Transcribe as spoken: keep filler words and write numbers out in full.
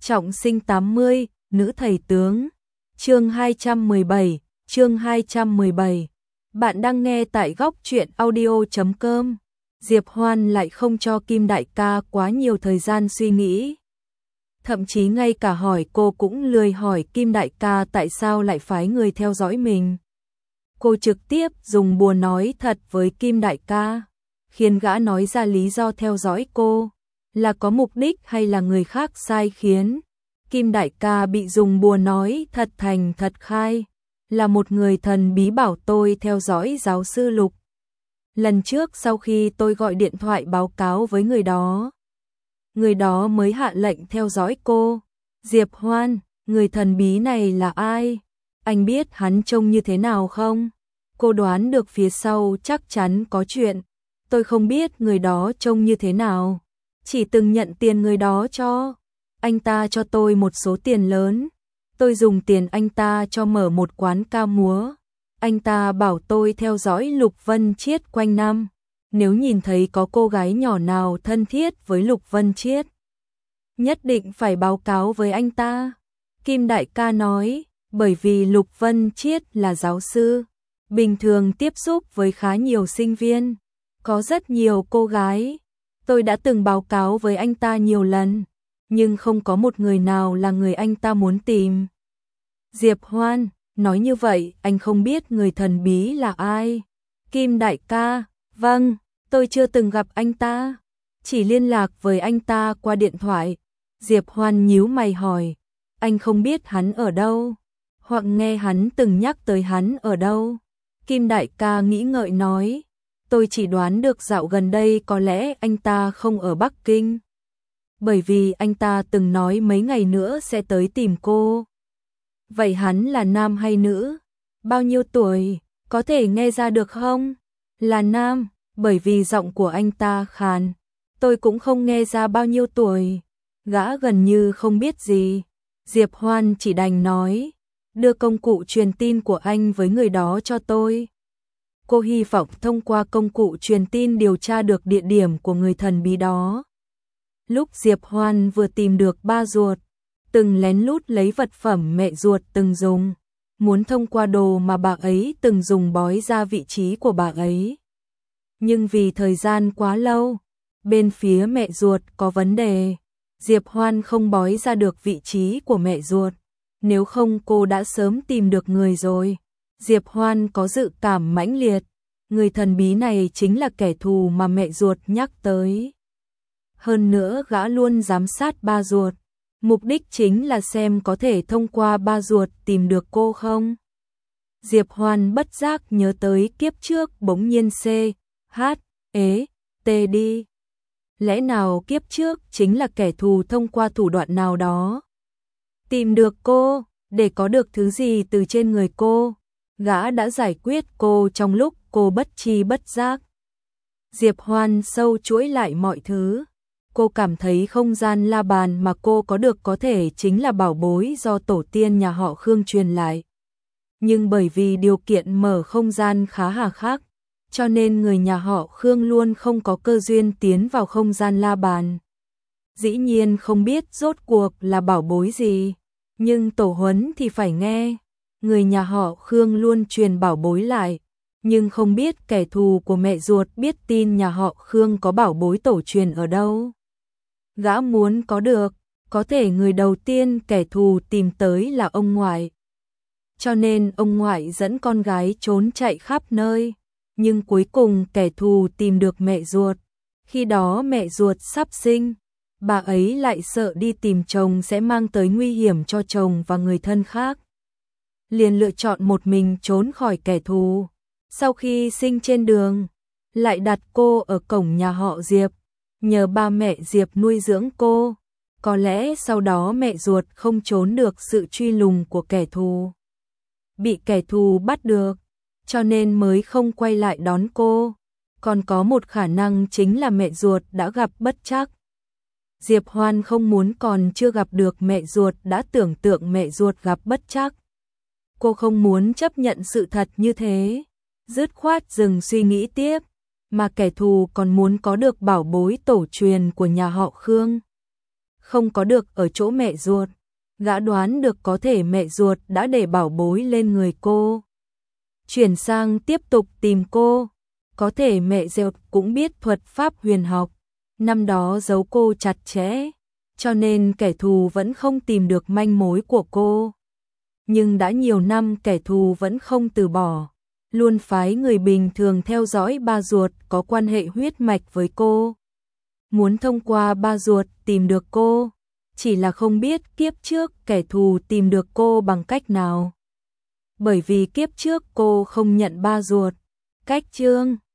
Trọng sinh tám mươi, nữ thầy tướng. Chương hai trăm mười bảy, chương hai trăm mười bảy. Bạn đang nghe tại góc truyện audio chấm com. Diệp Hoan lại không cho Kim đại ca quá nhiều thời gian suy nghĩ. Thậm chí ngay cả hỏi cô cũng lười hỏi Kim đại ca tại sao lại phái người theo dõi mình. Cô trực tiếp dùng bùa nói thật với Kim đại ca, khiến gã nói ra lý do theo dõi cô, là có mục đích hay là người khác sai khiến. Kim đại ca bị dùng bùa nói thật thành thật khai, là một người thần bí bảo tôi theo dõi giáo sư Lục. Lần trước sau khi tôi gọi điện thoại báo cáo với người đó, người đó mới hạ lệnh theo dõi cô. Diệp Hoan, người thần bí này là ai? Anh biết hắn trông như thế nào không? Cô đoán được phía sau chắc chắn có chuyện. Tôi không biết người đó trông như thế nào, chỉ từng nhận tiền người đó cho. Anh ta cho tôi một số tiền lớn, tôi dùng tiền anh ta cho mở một quán ca múa. Anh ta bảo tôi theo dõi Lục Vân Chiết quanh năm, nếu nhìn thấy có cô gái nhỏ nào thân thiết với Lục Vân Chiết, nhất định phải báo cáo với anh ta. Kim đại ca nói, bởi vì Lục Vân Chiết là giáo sư, bình thường tiếp xúc với khá nhiều sinh viên, có rất nhiều cô gái. Tôi đã từng báo cáo với anh ta nhiều lần, nhưng không có một người nào là người anh ta muốn tìm. Diệp Hoan, nói như vậy anh không biết người thần bí là ai? Kim đại ca, vâng, tôi chưa từng gặp anh ta, chỉ liên lạc với anh ta qua điện thoại. Diệp Hoan nhíu mày hỏi, anh không biết hắn ở đâu, hoặc nghe hắn từng nhắc tới hắn ở đâu? Kim đại ca nghĩ ngợi nói, tôi chỉ đoán được dạo gần đây có lẽ anh ta không ở Bắc Kinh, bởi vì anh ta từng nói mấy ngày nữa sẽ tới tìm cô. Vậy hắn là nam hay nữ? Bao nhiêu tuổi? Có thể nghe ra được không? Là nam, bởi vì giọng của anh ta khàn. Tôi cũng không nghe ra bao nhiêu tuổi. Gã gần như không biết gì. Diệp Hoan chỉ đành nói, đưa công cụ truyền tin của anh với người đó cho tôi. Cô hy vọng thông qua công cụ truyền tin điều tra được địa điểm của người thần bí đó. Lúc Diệp Hoan vừa tìm được ba ruột, từng lén lút lấy vật phẩm mẹ ruột từng dùng, muốn thông qua đồ mà bà ấy từng dùng bói ra vị trí của bà ấy. Nhưng vì thời gian quá lâu, bên phía mẹ ruột có vấn đề, Diệp Hoan không bói ra được vị trí của mẹ ruột, nếu không cô đã sớm tìm được người rồi. Diệp Hoan có dự cảm mãnh liệt, người thần bí này chính là kẻ thù mà mẹ ruột nhắc tới. Hơn nữa gã luôn giám sát ba ruột, mục đích chính là xem có thể thông qua ba ruột tìm được cô không. Diệp Hoan bất giác nhớ tới kiếp trước bỗng nhiên C, H, E, T đi. Lẽ nào kiếp trước chính là kẻ thù thông qua thủ đoạn nào đó tìm được cô, để có được thứ gì từ trên người cô. Gã đã giải quyết cô trong lúc cô bất tri bất giác. Diệp Hoan sâu chuỗi lại mọi thứ. Cô cảm thấy không gian la bàn mà cô có được có thể chính là bảo bối do tổ tiên nhà họ Khương truyền lại. Nhưng bởi vì điều kiện mở không gian khá hà khắc, cho nên người nhà họ Khương luôn không có cơ duyên tiến vào không gian la bàn. Dĩ nhiên không biết rốt cuộc là bảo bối gì, nhưng tổ huấn thì phải nghe. Người nhà họ Khương luôn truyền bảo bối lại, nhưng không biết kẻ thù của mẹ ruột biết tin nhà họ Khương có bảo bối tổ truyền ở đâu. Gã muốn có được, có thể người đầu tiên kẻ thù tìm tới là ông ngoại. Cho nên ông ngoại dẫn con gái trốn chạy khắp nơi, nhưng cuối cùng kẻ thù tìm được mẹ ruột. Khi đó mẹ ruột sắp sinh, bà ấy lại sợ đi tìm chồng sẽ mang tới nguy hiểm cho chồng và người thân khác, liền lựa chọn một mình trốn khỏi kẻ thù. Sau khi sinh trên đường, lại đặt cô ở cổng nhà họ Diệp, nhờ ba mẹ Diệp nuôi dưỡng cô. Có lẽ sau đó mẹ ruột không trốn được sự truy lùng của kẻ thù, bị kẻ thù bắt được, cho nên mới không quay lại đón cô. Còn có một khả năng chính là mẹ ruột đã gặp bất trắc. Diệp Hoan không muốn còn chưa gặp được mẹ ruột đã tưởng tượng mẹ ruột gặp bất trắc. Cô không muốn chấp nhận sự thật như thế, dứt khoát dừng suy nghĩ tiếp, mà kẻ thù còn muốn có được bảo bối tổ truyền của nhà họ Khương. không có được ở chỗ mẹ ruột. Gã đoán được có thể mẹ ruột đã để bảo bối lên người cô. Chuyển sang tiếp tục tìm cô. Có thể mẹ ruột cũng biết thuật pháp huyền học. Năm đó giấu cô chặt chẽ, cho nên kẻ thù vẫn không tìm được manh mối của cô. Nhưng đã nhiều năm kẻ thù vẫn không từ bỏ, luôn phái người bình thường theo dõi ba ruột có quan hệ huyết mạch với cô. Muốn thông qua ba ruột tìm được cô, chỉ là không biết kiếp trước kẻ thù tìm được cô bằng cách nào. Bởi vì kiếp trước cô không nhận ba ruột. Cách chương